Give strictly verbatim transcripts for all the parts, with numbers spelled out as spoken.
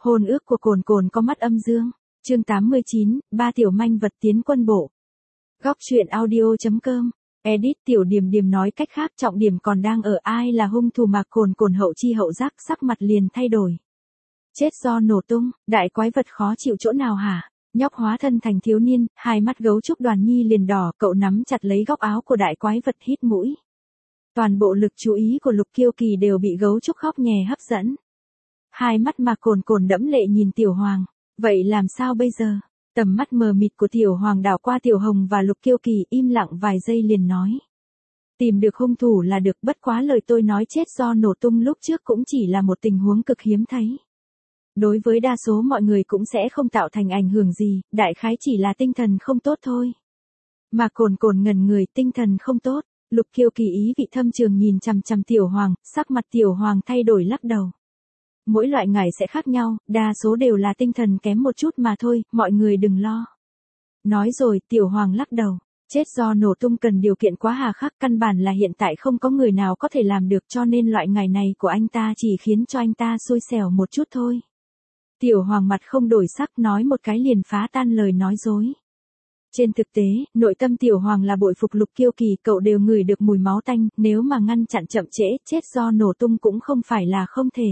Hôn ước của Cồn Cồn có mắt âm dương. Chương tám mươi chín, ba tiểu manh vật tiến quân bộ. Góc truyện audio chấm com. Edit Tiểu Điềm Điềm nói cách khác trọng điểm còn đang ở ai là hung thủ mà Cồn Cồn hậu chi hậu giác sắc mặt liền thay đổi. Chết do nổ tung, đại quái vật khó chịu chỗ nào hả? Nhóc hóa thân thành thiếu niên, hai mắt gấu trúc Đoàn Nhi liền đỏ, cậu nắm chặt lấy góc áo của đại quái vật hít mũi. Toàn bộ lực chú ý của Lục Kiêu Kỳ đều bị gấu trúc khóc nhè hấp dẫn. Hai mắt mà Cồn Cồn đẫm lệ nhìn Tiểu Hoàng, vậy làm sao bây giờ? Tầm mắt mờ mịt của Tiểu Hoàng đảo qua Tiểu Hồng và Lục Kiêu Kỳ im lặng vài giây liền nói. Tìm được hung thủ là được, bất quá lời tôi nói chết do nổ tung lúc trước cũng chỉ là một tình huống cực hiếm thấy. Đối với đa số mọi người cũng sẽ không tạo thành ảnh hưởng gì, đại khái chỉ là tinh thần không tốt thôi. Mà Cồn Cồn ngẩn người, tinh thần không tốt. Lục Kiêu Kỳ ý vị thâm trường nhìn chằm chằm Tiểu Hoàng, sắc mặt Tiểu Hoàng thay đổi lắc đầu. Mỗi loại ngải sẽ khác nhau, đa số đều là tinh thần kém một chút mà thôi, mọi người đừng lo. Nói rồi, Tiểu Hoàng lắc đầu. Chết do nổ tung cần điều kiện quá hà khắc, căn bản là hiện tại không có người nào có thể làm được, cho nên loại ngải này của anh ta chỉ khiến cho anh ta xui xẻo một chút thôi. Tiểu Hoàng mặt không đổi sắc, nói một cái liền phá tan lời nói dối. Trên thực tế, nội tâm Tiểu Hoàng là bội phục Lục Kiêu Kỳ, cậu đều ngửi được mùi máu tanh, nếu mà ngăn chặn chậm trễ, chết do nổ tung cũng không phải là không thể.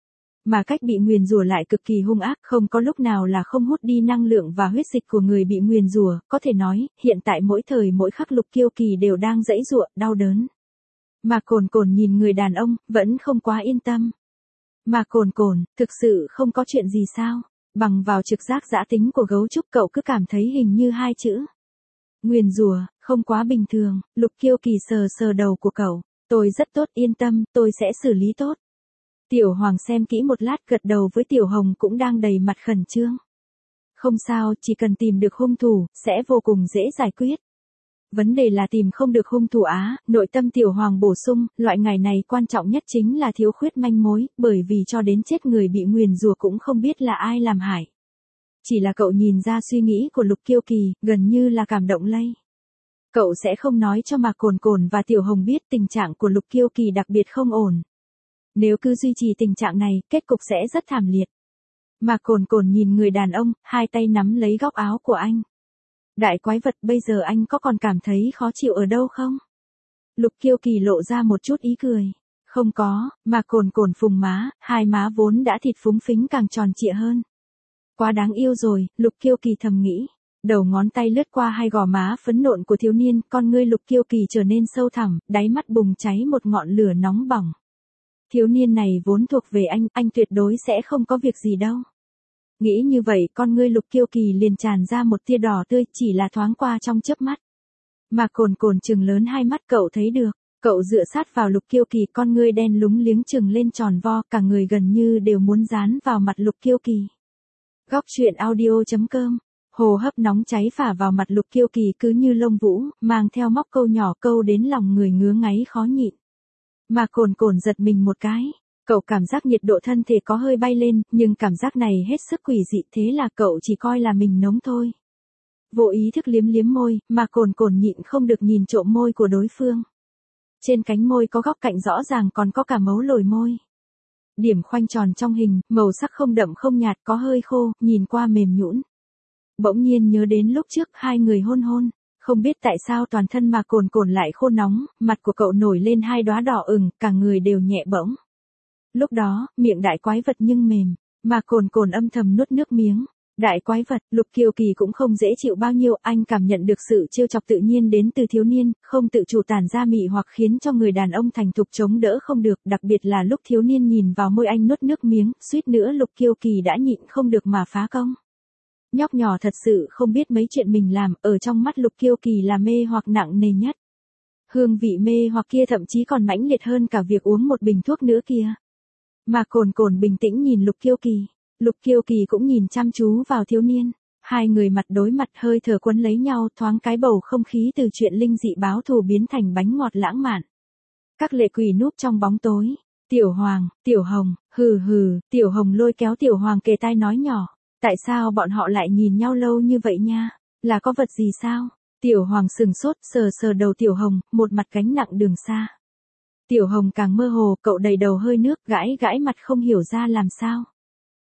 Mà cách bị nguyền rủa lại cực kỳ hung ác, không có lúc nào là không hút đi năng lượng và huyết dịch của người bị nguyền rủa, có thể nói, hiện tại mỗi thời mỗi khắc Lục Kiêu Kỳ đều đang giãy giụa, đau đớn. Mà Cồn Cồn nhìn người đàn ông, vẫn không quá yên tâm. Mà Cồn Cồn, thực sự không có chuyện gì sao? Bằng vào trực giác dã tính của gấu trúc cậu cứ cảm thấy hình như hai chữ. Nguyền rủa, không quá bình thường. Lục Kiêu Kỳ sờ sờ đầu của cậu. Tôi rất tốt, yên tâm, tôi sẽ xử lý tốt. Tiểu Hoàng xem kỹ một lát gật đầu với Tiểu Hồng cũng đang đầy mặt khẩn trương. Không sao, chỉ cần tìm được hung thủ, sẽ vô cùng dễ giải quyết. Vấn đề là tìm không được hung thủ á, nội tâm Tiểu Hoàng bổ sung, loại ngày này quan trọng nhất chính là thiếu khuyết manh mối, bởi vì cho đến chết người bị nguyền rủa cũng không biết là ai làm hại. Chỉ là cậu nhìn ra suy nghĩ của Lục Kiêu Kỳ, gần như là cảm động lây. Cậu sẽ không nói cho mà Cồn Cồn và Tiểu Hồng biết tình trạng của Lục Kiêu Kỳ đặc biệt không ổn. Nếu cứ duy trì tình trạng này, kết cục sẽ rất thảm liệt. Mà Cồn Cồn nhìn người đàn ông, hai tay nắm lấy góc áo của anh. Đại quái vật, bây giờ anh có còn cảm thấy khó chịu ở đâu không? Lục Kiêu Kỳ lộ ra một chút ý cười. Không có, mà Cồn Cồn phùng má, hai má vốn đã thịt phúng phính càng tròn trịa hơn. Quá đáng yêu rồi, Lục Kiêu Kỳ thầm nghĩ. Đầu ngón tay lướt qua hai gò má phấn nộn của thiếu niên, con ngươi Lục Kiêu Kỳ trở nên sâu thẳm, đáy mắt bùng cháy một ngọn lửa nóng bỏng. Thiếu niên này vốn thuộc về anh, anh tuyệt đối sẽ không có việc gì đâu. Nghĩ như vậy, con ngươi Lục Kiêu Kỳ liền tràn ra một tia đỏ tươi, chỉ là thoáng qua trong chớp mắt. Mà Cồn Cồn trừng lớn hai mắt, cậu thấy được, cậu dựa sát vào Lục Kiêu Kỳ, con ngươi đen lúng liếng trừng lên tròn vo, cả người gần như đều muốn dán vào mặt Lục Kiêu Kỳ. Góc truyện audio chấm com. Hồ hấp nóng cháy phả vào mặt Lục Kiêu Kỳ cứ như lông vũ, mang theo móc câu nhỏ câu đến lòng người ngứa ngáy khó nhịn. Mà Cồn Cồn giật mình một cái. Cậu cảm giác nhiệt độ thân thể có hơi bay lên, nhưng cảm giác này hết sức quỷ dị, thế là cậu chỉ coi là mình nóng thôi. Vô ý thức liếm liếm môi, mà Cồn Cồn nhịn không được nhìn trộm môi của đối phương. Trên cánh môi có góc cạnh rõ ràng còn có cả mấu lồi môi. Điểm khoanh tròn trong hình, màu sắc không đậm không nhạt, có hơi khô, nhìn qua mềm nhũn. Bỗng nhiên nhớ đến lúc trước hai người hôn hôn. Không biết tại sao toàn thân mà Cồn Cồn lại khô nóng, mặt của cậu nổi lên hai đóa đỏ ửng, cả người đều nhẹ bỗng. Lúc đó, miệng đại quái vật nhưng mềm, mà Cồn Cồn âm thầm nuốt nước miếng. Đại quái vật, Lục Kiêu Kỳ cũng không dễ chịu bao nhiêu, anh cảm nhận được sự trêu chọc tự nhiên đến từ thiếu niên, không tự chủ tản ra mị hoặc khiến cho người đàn ông thành thục chống đỡ không được, đặc biệt là lúc thiếu niên nhìn vào môi anh nuốt nước miếng, suýt nữa Lục Kiêu Kỳ đã nhịn không được mà phá công. Nhóc nhỏ thật sự không biết mấy chuyện mình làm, ở trong mắt Lục Kiêu Kỳ là mê hoặc nặng nề nhất. Hương vị mê hoặc kia thậm chí còn mãnh liệt hơn cả việc uống một bình thuốc nữa kia. Mà Cồn Cồn bình tĩnh nhìn Lục Kiêu Kỳ. Lục Kiêu Kỳ cũng nhìn chăm chú vào thiếu niên. Hai người mặt đối mặt, hơi thở quấn lấy nhau, thoáng cái bầu không khí từ chuyện linh dị báo thù biến thành bánh ngọt lãng mạn. Các lệ quỷ núp trong bóng tối. Tiểu Hoàng, Tiểu Hồng, hừ hừ, Tiểu Hồng lôi kéo Tiểu Hoàng kề tai nói nhỏ. Tại sao bọn họ lại nhìn nhau lâu như vậy nha? Là có vật gì sao? Tiểu Hoàng sừng sốt, sờ sờ đầu Tiểu Hồng, một mặt gánh nặng đường xa. Tiểu Hồng càng mơ hồ, cậu đầy đầu hơi nước, gãi gãi mặt không hiểu ra làm sao.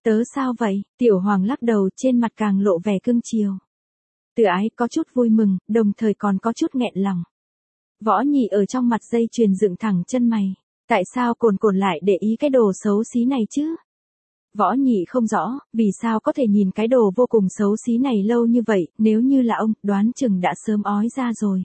Tớ sao vậy? Tiểu Hoàng lắc đầu, trên mặt càng lộ vẻ cưng chiều. Từ Ái có chút vui mừng, đồng thời còn có chút nghẹn lòng. Võ Nhị ở trong mặt dây chuyền dựng thẳng chân mày. Tại sao Cồn Cồn lại để ý cái đồ xấu xí này chứ? Võ Nhị không rõ, vì sao có thể nhìn cái đồ vô cùng xấu xí này lâu như vậy, nếu như là ông, đoán chừng đã sớm ói ra rồi.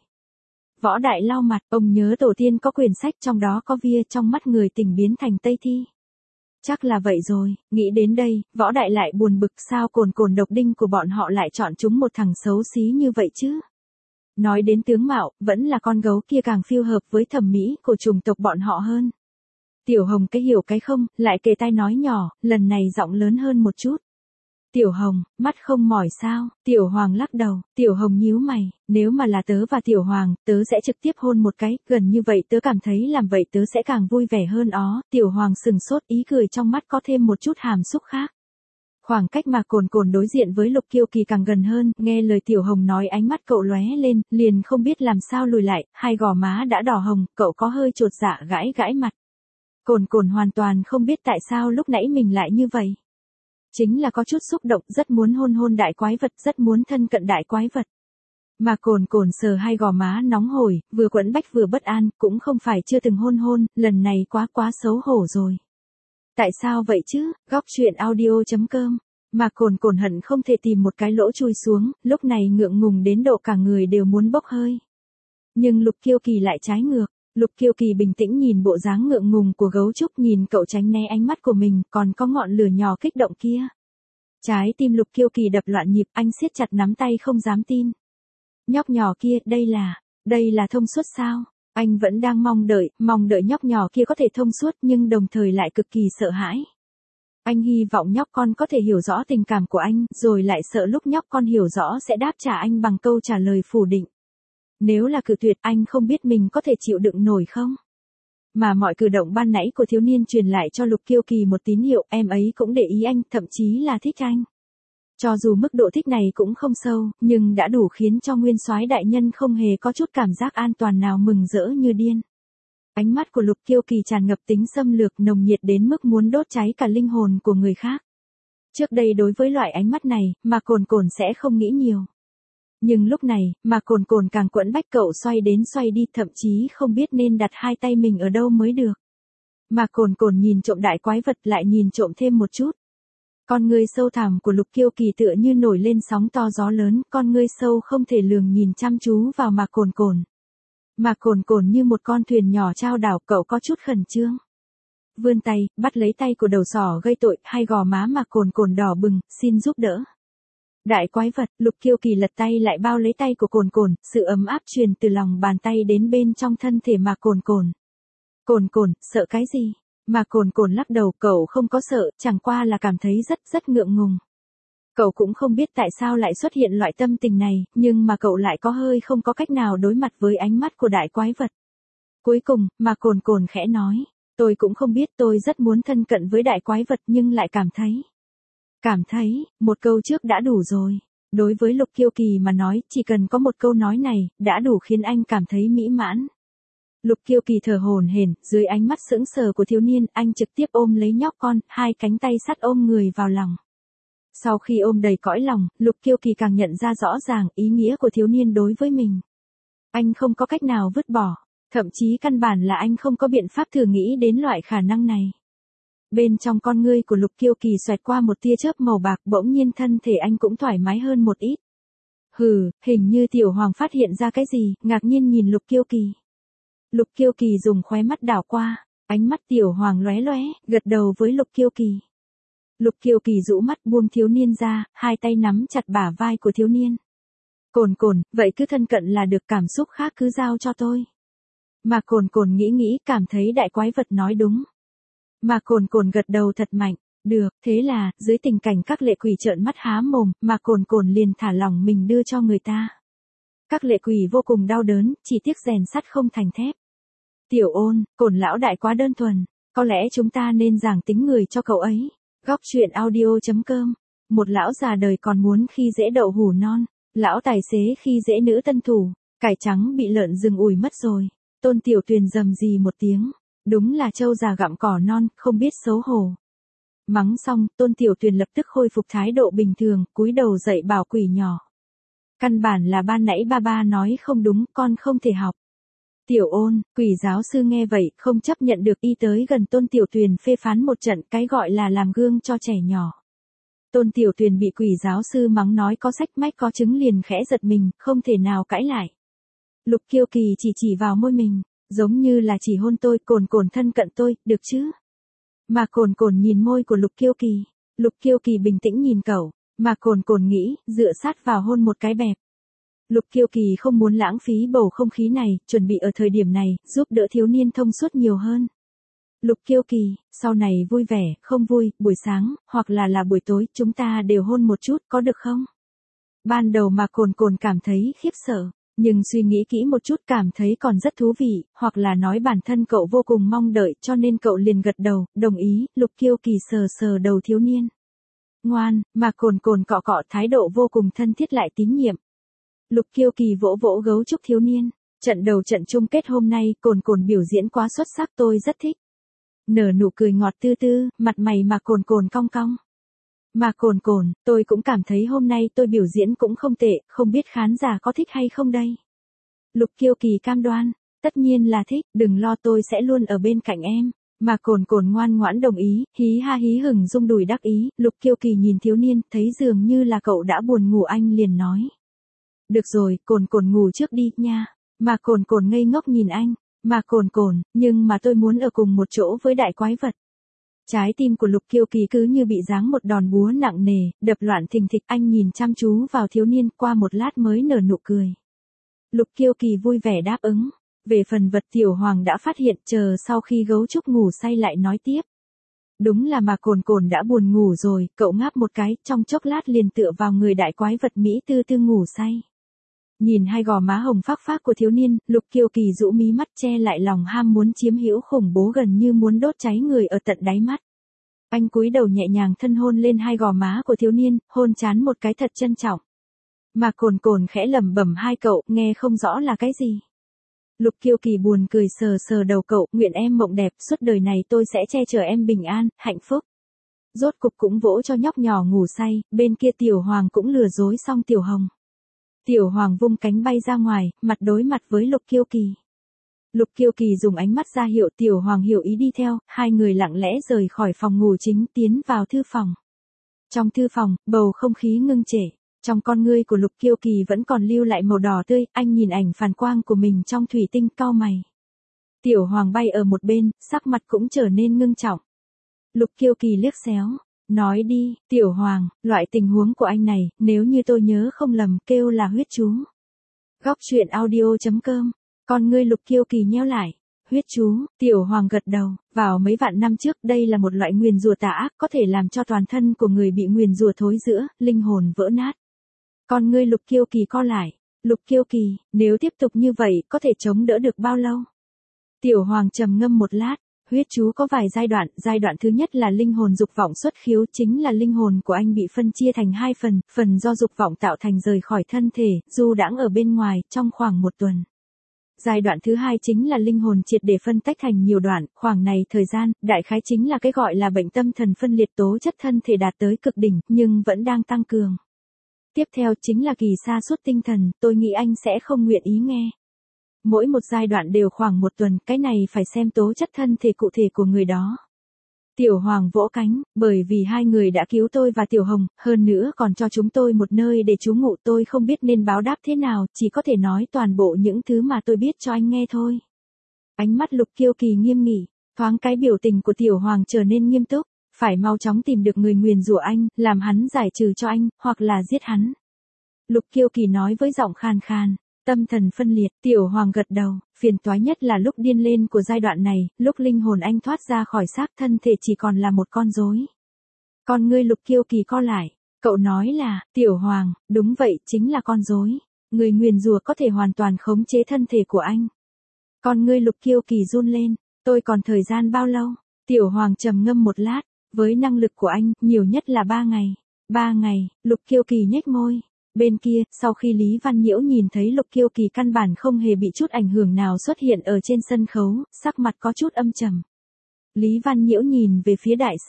Võ Đại lau mặt, ông nhớ tổ tiên có quyển sách trong đó có vía trong mắt người tình biến thành Tây Thi. Chắc là vậy rồi, nghĩ đến đây, Võ Đại lại buồn bực sao Cồn Cồn độc đinh của bọn họ lại chọn chúng một thằng xấu xí như vậy chứ. Nói đến tướng mạo, vẫn là con gấu kia càng phiêu hợp với thẩm mỹ của chủng tộc bọn họ hơn. Tiểu Hồng cái hiểu cái không, lại kề tai nói nhỏ, lần này giọng lớn hơn một chút. Tiểu Hồng, mắt không mỏi sao? Tiểu Hoàng lắc đầu, Tiểu Hồng nhíu mày, nếu mà là tớ và Tiểu Hoàng, tớ sẽ trực tiếp hôn một cái, gần như vậy tớ cảm thấy làm vậy tớ sẽ càng vui vẻ hơn ó. Tiểu Hoàng sừng sốt, ý cười trong mắt có thêm một chút hàm xúc khác. Khoảng cách mà Cồn Cồn đối diện với Lục Kiêu Kỳ càng gần hơn, nghe lời Tiểu Hồng nói ánh mắt cậu lóe lên, liền không biết làm sao lùi lại, hai gò má đã đỏ hồng, cậu có hơi chột dạ gãi gãi mặt. Cồn Cồn hoàn toàn không biết tại sao lúc nãy mình lại như vậy. Chính là có chút xúc động, rất muốn hôn hôn đại quái vật, rất muốn thân cận đại quái vật. Mà Cồn Cồn sờ hai gò má nóng hổi, vừa quẫn bách vừa bất an, cũng không phải chưa từng hôn hôn, lần này quá quá xấu hổ rồi. Tại sao vậy chứ? Góc truyện audio chấm com. Mà Cồn Cồn hận không thể tìm một cái lỗ chui xuống, lúc này ngượng ngùng đến độ cả người đều muốn bốc hơi. Nhưng Lục Kiêu Kỳ lại trái ngược. Lục Kiêu Kỳ bình tĩnh nhìn bộ dáng ngượng ngùng của gấu trúc, nhìn cậu tránh né ánh mắt của mình, còn có ngọn lửa nhỏ kích động kia. Trái tim Lục Kiêu Kỳ đập loạn nhịp, anh siết chặt nắm tay không dám tin. Nhóc nhỏ kia, đây là, đây là thông suốt sao? Anh vẫn đang mong đợi, mong đợi nhóc nhỏ kia có thể thông suốt nhưng đồng thời lại cực kỳ sợ hãi. Anh hy vọng nhóc con có thể hiểu rõ tình cảm của anh, rồi lại sợ lúc nhóc con hiểu rõ sẽ đáp trả anh bằng câu trả lời phủ định. Nếu là cự tuyệt, anh không biết mình có thể chịu đựng nổi không? Mà mọi cử động ban nãy của thiếu niên truyền lại cho Lục Kiêu Kỳ một tín hiệu, em ấy cũng để ý anh, thậm chí là thích anh. Cho dù mức độ thích này cũng không sâu, nhưng đã đủ khiến cho nguyên soái đại nhân không hề có chút cảm giác an toàn nào, mừng rỡ như điên. Ánh mắt của Lục Kiêu Kỳ tràn ngập tính xâm lược, nồng nhiệt đến mức muốn đốt cháy cả linh hồn của người khác. Trước đây đối với loại ánh mắt này, mà Cồn Cồn sẽ không nghĩ nhiều. Nhưng lúc này, mà Cồn Cồn càng quẫn bách, cậu xoay đến xoay đi, thậm chí không biết nên đặt hai tay mình ở đâu mới được. Mà Cồn Cồn nhìn trộm đại quái vật, lại nhìn trộm thêm một chút. Con ngươi sâu thẳm của Lục Kiêu Kỳ tựa như nổi lên sóng to gió lớn, con ngươi sâu không thể lường nhìn chăm chú vào Mạc Cồn Cồn. Mạc Cồn Cồn như một con thuyền nhỏ trao đảo, cậu có chút khẩn trương. Vươn tay, bắt lấy tay của đầu sỏ gây tội, hai gò má Mạc Cồn Cồn đỏ bừng, xin giúp đỡ. Đại quái vật, Lục Kiêu Kỳ lật tay lại bao lấy tay của Cồn Cồn, sự ấm áp truyền từ lòng bàn tay đến bên trong thân thể Mạc Cồn Cồn. Cồn Cồn, sợ cái gì? Mạc Cồn Cồn lắc đầu, cậu không có sợ, chẳng qua là cảm thấy rất rất ngượng ngùng. Cậu cũng không biết tại sao lại xuất hiện loại tâm tình này, nhưng mà cậu lại có hơi không có cách nào đối mặt với ánh mắt của đại quái vật. Cuối cùng, Mạc Cồn Cồn khẽ nói, tôi cũng không biết, tôi rất muốn thân cận với đại quái vật nhưng lại cảm thấy. Cảm thấy, một câu trước đã đủ rồi. Đối với Lục Kiêu Kỳ mà nói, chỉ cần có một câu nói này, đã đủ khiến anh cảm thấy mỹ mãn. Lục Kiêu Kỳ thở hổn hển, dưới ánh mắt sững sờ của thiếu niên, anh trực tiếp ôm lấy nhóc con, hai cánh tay sắt ôm người vào lòng. Sau khi ôm đầy cõi lòng, Lục Kiêu Kỳ càng nhận ra rõ ràng ý nghĩa của thiếu niên đối với mình. Anh không có cách nào vứt bỏ, thậm chí căn bản là anh không có biện pháp thử nghĩ đến loại khả năng này. Bên trong con ngươi của Lục Kiêu Kỳ xoẹt qua một tia chớp màu bạc, bỗng nhiên thân thể anh cũng thoải mái hơn một ít. Hừ, hình như Tiểu Hoàng phát hiện ra cái gì, ngạc nhiên nhìn Lục Kiêu Kỳ. Lục Kiêu Kỳ dùng khóe mắt đảo qua, ánh mắt Tiểu Hoàng lóe lóe, gật đầu với Lục Kiêu Kỳ. Lục Kiêu Kỳ rũ mắt buông thiếu niên ra, hai tay nắm chặt bả vai của thiếu niên. Cồn Cồn, vậy cứ thân cận là được, cảm xúc khác cứ giao cho tôi. Mà Cồn Cồn nghĩ nghĩ, cảm thấy đại quái vật nói đúng. Mà Cồn Cồn gật đầu thật mạnh, được, thế là, dưới tình cảnh các lệ quỷ trợn mắt há mồm, mà Cồn Cồn liền thả lỏng mình đưa cho người ta. Các lệ quỷ vô cùng đau đớn, chỉ tiếc rèn sắt không thành thép. Tiểu Ôn, Cồn lão đại quá đơn thuần, có lẽ chúng ta nên giảng tính người cho cậu ấy. Góc truyện audio chấm com. Một lão già đời còn muốn khi dễ đậu hủ non, lão tài xế khi dễ nữ tân thủ, cải trắng bị lợn rừng ủi mất rồi. Tôn Tiểu Tuyền rầm rì một tiếng, đúng là trâu già gặm cỏ non, không biết xấu hổ. Mắng xong, Tôn Tiểu Tuyền lập tức khôi phục thái độ bình thường, cúi đầu dậy bảo quỷ nhỏ. Căn bản là ban nãy ba ba nói không đúng, con không thể học. Tiểu Ôn, quỷ giáo sư nghe vậy, không chấp nhận được y tới gần Tôn Tiểu Tuyền phê phán một trận, cái gọi là làm gương cho trẻ nhỏ. Tôn Tiểu Tuyền bị quỷ giáo sư mắng nói có sách mách có chứng liền khẽ giật mình, không thể nào cãi lại. Lục Kiêu Kỳ chỉ chỉ vào môi mình, giống như là chỉ hôn tôi, Cồn Cồn thân cận tôi, được chứ? Mà Cồn Cồn nhìn môi của Lục Kiêu Kỳ, Lục Kiêu Kỳ bình tĩnh nhìn cậu, mà Cồn Cồn nghĩ, dựa sát vào hôn một cái bẹp. Lục Kiêu Kỳ không muốn lãng phí bầu không khí này, chuẩn bị ở thời điểm này, giúp đỡ thiếu niên thông suốt nhiều hơn. Lục Kiêu Kỳ, sau này vui vẻ, không vui, buổi sáng, hoặc là là buổi tối, chúng ta đều hôn một chút, có được không? Ban đầu mà Cồn Cồn cảm thấy khiếp sợ, nhưng suy nghĩ kỹ một chút cảm thấy còn rất thú vị, hoặc là nói bản thân cậu vô cùng mong đợi cho nên cậu liền gật đầu, đồng ý, Lục Kiêu Kỳ sờ sờ đầu thiếu niên. Ngoan, mà Cồn Cồn cọ cọ thái độ vô cùng thân thiết lại tín nhiệm. Lục Kiêu Kỳ vỗ vỗ gấu trúc thiếu niên, trận đầu trận chung kết hôm nay Cồn Cồn biểu diễn quá xuất sắc tôi rất thích. Nở nụ cười ngọt tư tư, mặt mày mà Cồn Cồn cong cong. Mà Cồn Cồn, tôi cũng cảm thấy hôm nay tôi biểu diễn cũng không tệ, không biết khán giả có thích hay không đây. Lục Kiêu Kỳ cam đoan, tất nhiên là thích, đừng lo tôi sẽ luôn ở bên cạnh em. Mà Cồn Cồn ngoan ngoãn đồng ý, hí ha hí hửng rung đùi đắc ý, Lục Kiêu Kỳ nhìn thiếu niên, thấy dường như là cậu đã buồn ngủ anh liền nói. Được rồi, Cồn Cồn ngủ trước đi, nha. Mà Cồn Cồn ngây ngốc nhìn anh, mà Cồn Cồn, nhưng mà tôi muốn ở cùng một chỗ với đại quái vật. Trái tim của Lục Kiêu Kỳ cứ như bị giáng một đòn búa nặng nề, đập loạn thình thịch, anh nhìn chăm chú vào thiếu niên qua một lát mới nở nụ cười. Lục Kiêu Kỳ vui vẻ đáp ứng. Về phần vật Tiểu Hoàng đã phát hiện chờ sau khi gấu trúc ngủ say lại nói tiếp. Đúng là mà Cồn Cồn đã buồn ngủ rồi, cậu ngáp một cái, trong chốc lát liền tựa vào người đại quái vật Mỹ tư tư ngủ say. Nhìn hai gò má hồng phác phác của thiếu niên, Lục Kiêu Kỳ rũ mí mắt che lại lòng ham muốn chiếm hữu khủng bố gần như muốn đốt cháy người ở tận đáy mắt. Anh cúi đầu nhẹ nhàng thân hôn lên hai gò má của thiếu niên, hôn chán một cái thật trân trọng. Mà Cồn Cồn khẽ lẩm bẩm hai cậu, nghe không rõ là cái gì. Lục Kiêu Kỳ buồn cười sờ sờ đầu cậu, nguyện em mộng đẹp, suốt đời này tôi sẽ che chở em bình an, hạnh phúc. Rốt cục cũng vỗ cho nhóc nhỏ ngủ say, bên kia Tiểu Hoàng cũng lừa dối xong Tiểu Hồng. Tiểu Hoàng vung cánh bay ra ngoài, mặt đối mặt với Lục Kiêu Kỳ. Lục Kiêu Kỳ dùng ánh mắt ra hiệu Tiểu Hoàng hiểu ý đi theo, hai người lặng lẽ rời khỏi phòng ngủ chính tiến vào thư phòng. Trong thư phòng, bầu không khí ngưng trệ. Trong con ngươi của Lục Kiêu Kỳ vẫn còn lưu lại màu đỏ tươi, anh nhìn ảnh phản quang của mình trong thủy tinh cau mày. Tiểu Hoàng bay ở một bên, sắc mặt cũng trở nên ngưng trọng. Lục Kiêu Kỳ liếc xéo, nói đi, Tiểu Hoàng, loại tình huống của anh này, nếu như tôi nhớ không lầm, kêu là huyết chú. Góc truyện audio chấm com, con ngươi Lục Kiêu Kỳ nheo lại. Huyết chú, Tiểu Hoàng gật đầu, vào mấy vạn năm trước đây là một loại nguyền rủa tà ác có thể làm cho toàn thân của người bị nguyền rủa thối rữa, linh hồn vỡ nát. Con ngươi Lục Kiêu Kỳ co lại, Lục Kiêu Kỳ, nếu tiếp tục như vậy, có thể chống đỡ được bao lâu? Tiểu Hoàng trầm ngâm một lát, huyết chú có vài giai đoạn, giai đoạn thứ nhất là linh hồn dục vọng xuất khiếu, chính là linh hồn của anh bị phân chia thành hai phần, phần do dục vọng tạo thành rời khỏi thân thể, du đãng ở bên ngoài, trong khoảng một tuần. Giai đoạn thứ hai chính là linh hồn triệt để phân tách thành nhiều đoạn, khoảng này thời gian, đại khái chính là cái gọi là bệnh tâm thần phân liệt tố chất thân thể đạt tới cực đỉnh, nhưng vẫn đang tăng cường. Tiếp theo chính là kỳ sa sút tinh thần, tôi nghĩ anh sẽ không nguyện ý nghe. Mỗi một giai đoạn đều khoảng một tuần, cái này phải xem tố chất thân thể cụ thể của người đó. Tiểu Hoàng vỗ cánh, bởi vì hai người đã cứu tôi và Tiểu Hồng, hơn nữa còn cho chúng tôi một nơi để trú ngụ, tôi không biết nên báo đáp thế nào, chỉ có thể nói toàn bộ những thứ mà tôi biết cho anh nghe thôi. Ánh mắt Lục Kiêu Kỳ nghiêm nghị, thoáng cái biểu tình của Tiểu Hoàng trở nên nghiêm túc, phải mau chóng tìm được người nguyền rủa anh, làm hắn giải trừ cho anh, hoặc là giết hắn. Lục Kiêu Kỳ nói với giọng khan khan. Tâm thần phân liệt, Tiểu Hoàng gật đầu, phiền toái nhất là lúc điên lên của giai đoạn này, lúc linh hồn anh thoát ra khỏi xác thân thể chỉ còn là một con rối. Con ngươi Lục Kiêu Kỳ co lại, cậu nói là, Tiểu Hoàng, đúng vậy, chính là con rối. Người nguyền rủa có thể hoàn toàn khống chế thân thể của anh. Con ngươi Lục Kiêu Kỳ run lên, tôi còn thời gian bao lâu? Tiểu Hoàng trầm ngâm một lát, với năng lực của anh, nhiều nhất là ba ngày. Ba ngày, Lục Kiêu Kỳ nhếch môi. Bên kia, sau khi Lý Văn Nhiễu nhìn thấy Lục Kiêu Kỳ căn bản không hề bị chút ảnh hưởng nào xuất hiện ở trên sân khấu, sắc mặt có chút âm trầm. Lý Văn Nhiễu nhìn về phía đại sư,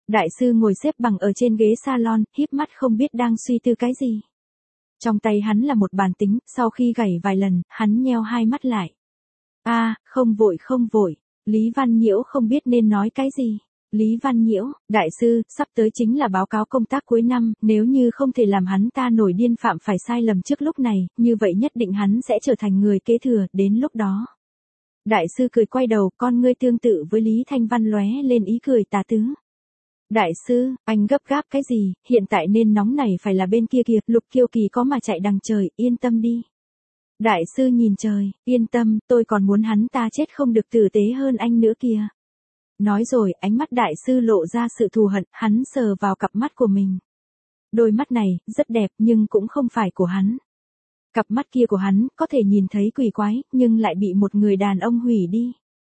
Đại sư ngồi xếp bằng ở trên ghế salon, híp mắt không biết đang suy tư cái gì. Trong tay hắn là một bàn tính, sau khi gảy vài lần, hắn nheo hai mắt lại. A, à, không vội không vội, Lý Văn Nhiễu không biết nên nói cái gì. Lý Văn Nhiễu, đại sư, sắp tới chính là báo cáo công tác cuối năm, nếu như không thể làm hắn ta nổi điên phạm phải sai lầm trước lúc này, như vậy nhất định hắn sẽ trở thành người kế thừa, đến lúc đó. Đại sư cười quay đầu, con ngươi tương tự với Lý Thanh Văn lóe lên ý cười tà tứ. Đại sư, anh gấp gáp cái gì, hiện tại nên nóng này phải là bên kia kìa, Lục Kiêu Kỳ có mà chạy đằng trời, yên tâm đi. Đại sư nhìn trời, yên tâm, tôi còn muốn hắn ta chết không được tử tế hơn anh nữa kìa. Nói rồi, ánh mắt đại sư lộ ra sự thù hận, hắn sờ vào cặp mắt của mình. Đôi mắt này, rất đẹp nhưng cũng không phải của hắn. Cặp mắt kia của hắn, có thể nhìn thấy quỷ quái, nhưng lại bị một người đàn ông hủy đi.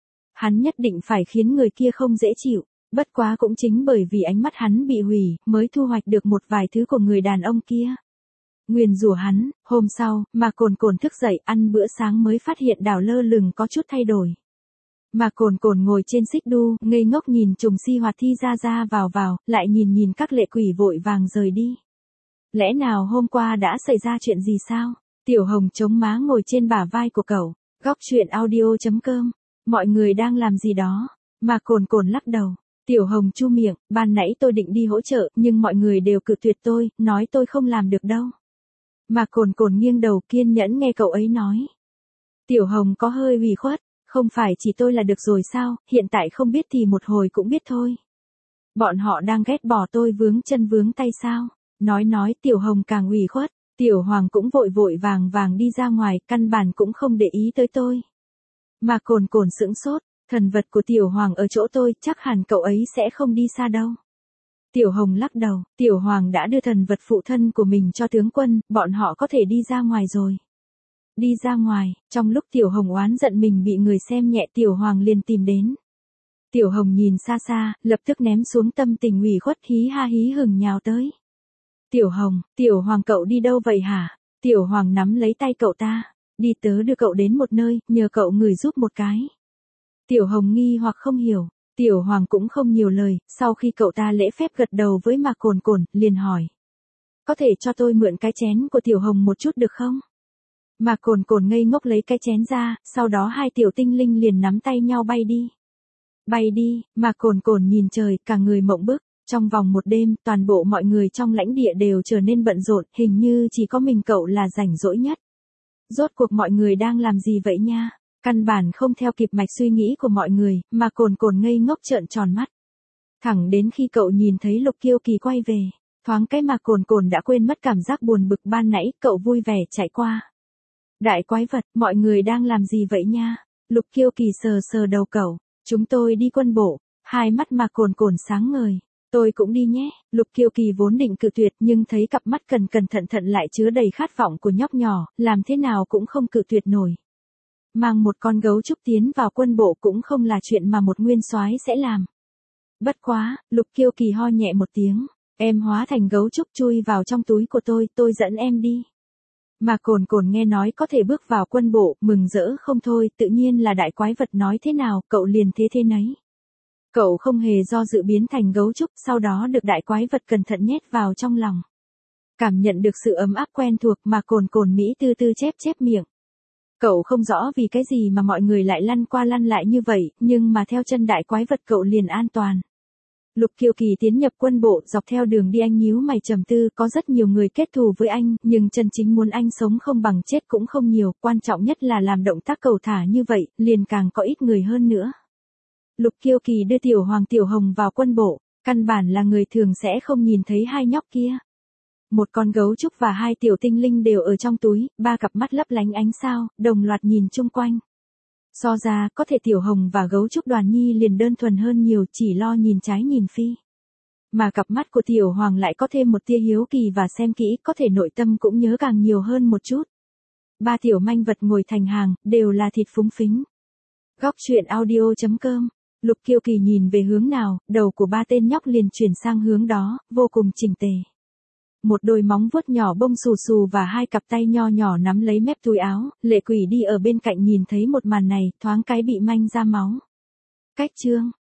Hắn nhất định phải khiến người kia không dễ chịu, bất quá cũng chính bởi vì ánh mắt hắn bị hủy, mới thu hoạch được một vài thứ của người đàn ông kia. Nguyền rủa hắn, hôm sau, mà Cồn Cồn thức dậy ăn bữa sáng mới phát hiện đảo lơ lửng có chút thay đổi. Mà Cồn Cồn ngồi trên xích đu, ngây ngốc nhìn trùng si hoạt thi ra ra vào vào, lại nhìn nhìn các lệ quỷ vội vàng rời đi. Lẽ nào hôm qua đã xảy ra chuyện gì sao? Tiểu Hồng chống má ngồi trên bả vai của cậu. Góc truyện audio chấm com. Mọi người đang làm gì đó? Mà Cồn Cồn lắc đầu. Tiểu Hồng chu miệng, ban nãy tôi định đi hỗ trợ, nhưng mọi người đều cự tuyệt tôi, nói tôi không làm được đâu. Mà Cồn Cồn nghiêng đầu kiên nhẫn nghe cậu ấy nói. Tiểu Hồng có hơi ủy khuất, không phải chỉ tôi là được rồi sao, hiện tại không biết thì một hồi cũng biết thôi. Bọn họ đang ghét bỏ tôi vướng chân vướng tay sao? Nói nói Tiểu Hồng càng ủy khuất, Tiểu Hoàng cũng vội vội vàng vàng đi ra ngoài, căn bản cũng không để ý tới tôi. Mà Cồn Cồn sững sốt, thần vật của Tiểu Hoàng ở chỗ tôi, chắc hẳn cậu ấy sẽ không đi xa đâu. Tiểu Hồng lắc đầu, Tiểu Hoàng đã đưa thần vật phụ thân của mình cho tướng quân, bọn họ có thể đi ra ngoài rồi. Đi ra ngoài, trong lúc Tiểu Hồng oán giận mình bị người xem nhẹ Tiểu Hoàng liền tìm đến. Tiểu Hồng nhìn xa xa, lập tức ném xuống tâm tình ủy khuất hí ha hí hừng nhào tới. Tiểu Hồng, Tiểu Hoàng cậu đi đâu vậy hả? Tiểu Hoàng nắm lấy tay cậu ta, đi tớ đưa cậu đến một nơi, nhờ cậu ngửi giúp một cái. Tiểu Hồng nghi hoặc không hiểu, Tiểu Hoàng cũng không nhiều lời, sau khi cậu ta lễ phép gật đầu với Mạc Cồn Cồn, liền hỏi. Có thể cho tôi mượn cái chén của Tiểu Hồng một chút được không? Mạc Cồn Cồn ngây ngốc lấy cái chén ra, sau đó hai tiểu tinh linh liền nắm tay nhau bay đi. Bay đi, Mạc Cồn Cồn nhìn trời, cả người mộng bức. Trong vòng một đêm, toàn bộ mọi người trong lãnh địa đều trở nên bận rộn, hình như chỉ có mình cậu là rảnh rỗi nhất. Rốt cuộc mọi người đang làm gì vậy nha? Căn bản không theo kịp mạch suy nghĩ của mọi người, mà Cồn Cồn ngây ngốc trợn tròn mắt. Thẳng đến khi cậu nhìn thấy Lục Kiêu Kỳ quay về, thoáng cái mà Cồn Cồn đã quên mất cảm giác buồn bực ban nãy, cậu vui vẻ chạy qua. Đại quái vật, mọi người đang làm gì vậy nha? Lục Kiêu Kỳ sờ sờ đầu cậu, chúng tôi đi quân bộ, hai mắt mà Cồn Cồn sáng ngời. Tôi cũng đi nhé, Lục Kiêu Kỳ vốn định cự tuyệt nhưng thấy cặp mắt cẩn cẩn thận thận lại chứa đầy khát vọng của nhóc nhỏ, làm thế nào cũng không cự tuyệt nổi. Mang một con gấu trúc tiến vào quân bộ cũng không là chuyện mà một nguyên soái sẽ làm. Bất quá, Lục Kiêu Kỳ ho nhẹ một tiếng, em hóa thành gấu trúc chui vào trong túi của tôi, tôi dẫn em đi. Mà Cồn Cồn nghe nói có thể bước vào quân bộ, mừng rỡ không thôi, tự nhiên là đại quái vật nói thế nào, cậu liền thế thế nấy. Cậu không hề do dự biến thành gấu trúc, sau đó được đại quái vật cẩn thận nhét vào trong lòng. Cảm nhận được sự ấm áp quen thuộc mà Cồn Cồn Mỹ tư tư chép chép miệng. Cậu không rõ vì cái gì mà mọi người lại lăn qua lăn lại như vậy, nhưng mà theo chân đại quái vật cậu liền an toàn. Lục Kiêu Kỳ tiến nhập quân bộ, dọc theo đường đi anh nhíu mày trầm tư, có rất nhiều người kết thù với anh, nhưng chân chính muốn anh sống không bằng chết cũng không nhiều, quan trọng nhất là làm động tác cầu thả như vậy, liền càng có ít người hơn nữa. Lục Kiêu Kỳ đưa Tiểu Hoàng Tiểu Hồng vào quân bộ, căn bản là người thường sẽ không nhìn thấy hai nhóc kia. Một con gấu trúc và hai tiểu tinh linh đều ở trong túi, ba cặp mắt lấp lánh ánh sao, đồng loạt nhìn chung quanh. So ra, có thể Tiểu Hồng và gấu trúc Đoàn Nhi liền đơn thuần hơn nhiều, chỉ lo nhìn trái nhìn phi. Mà cặp mắt của Tiểu Hoàng lại có thêm một tia hiếu kỳ và xem kỹ, có thể nội tâm cũng nhớ càng nhiều hơn một chút. Ba tiểu manh vật ngồi thành hàng, đều là thịt phúng phính. Góc truyện audio chấm com. Lục Kiêu Kỳ nhìn về hướng nào, đầu của ba tên nhóc liền chuyển sang hướng đó, vô cùng chỉnh tề. Một đôi móng vuốt nhỏ bông xù xù và hai cặp tay nho nhỏ nắm lấy mép túi áo, Lệ Quỷ đi ở bên cạnh nhìn thấy một màn này, thoáng cái bị manh ra máu. Cách chương,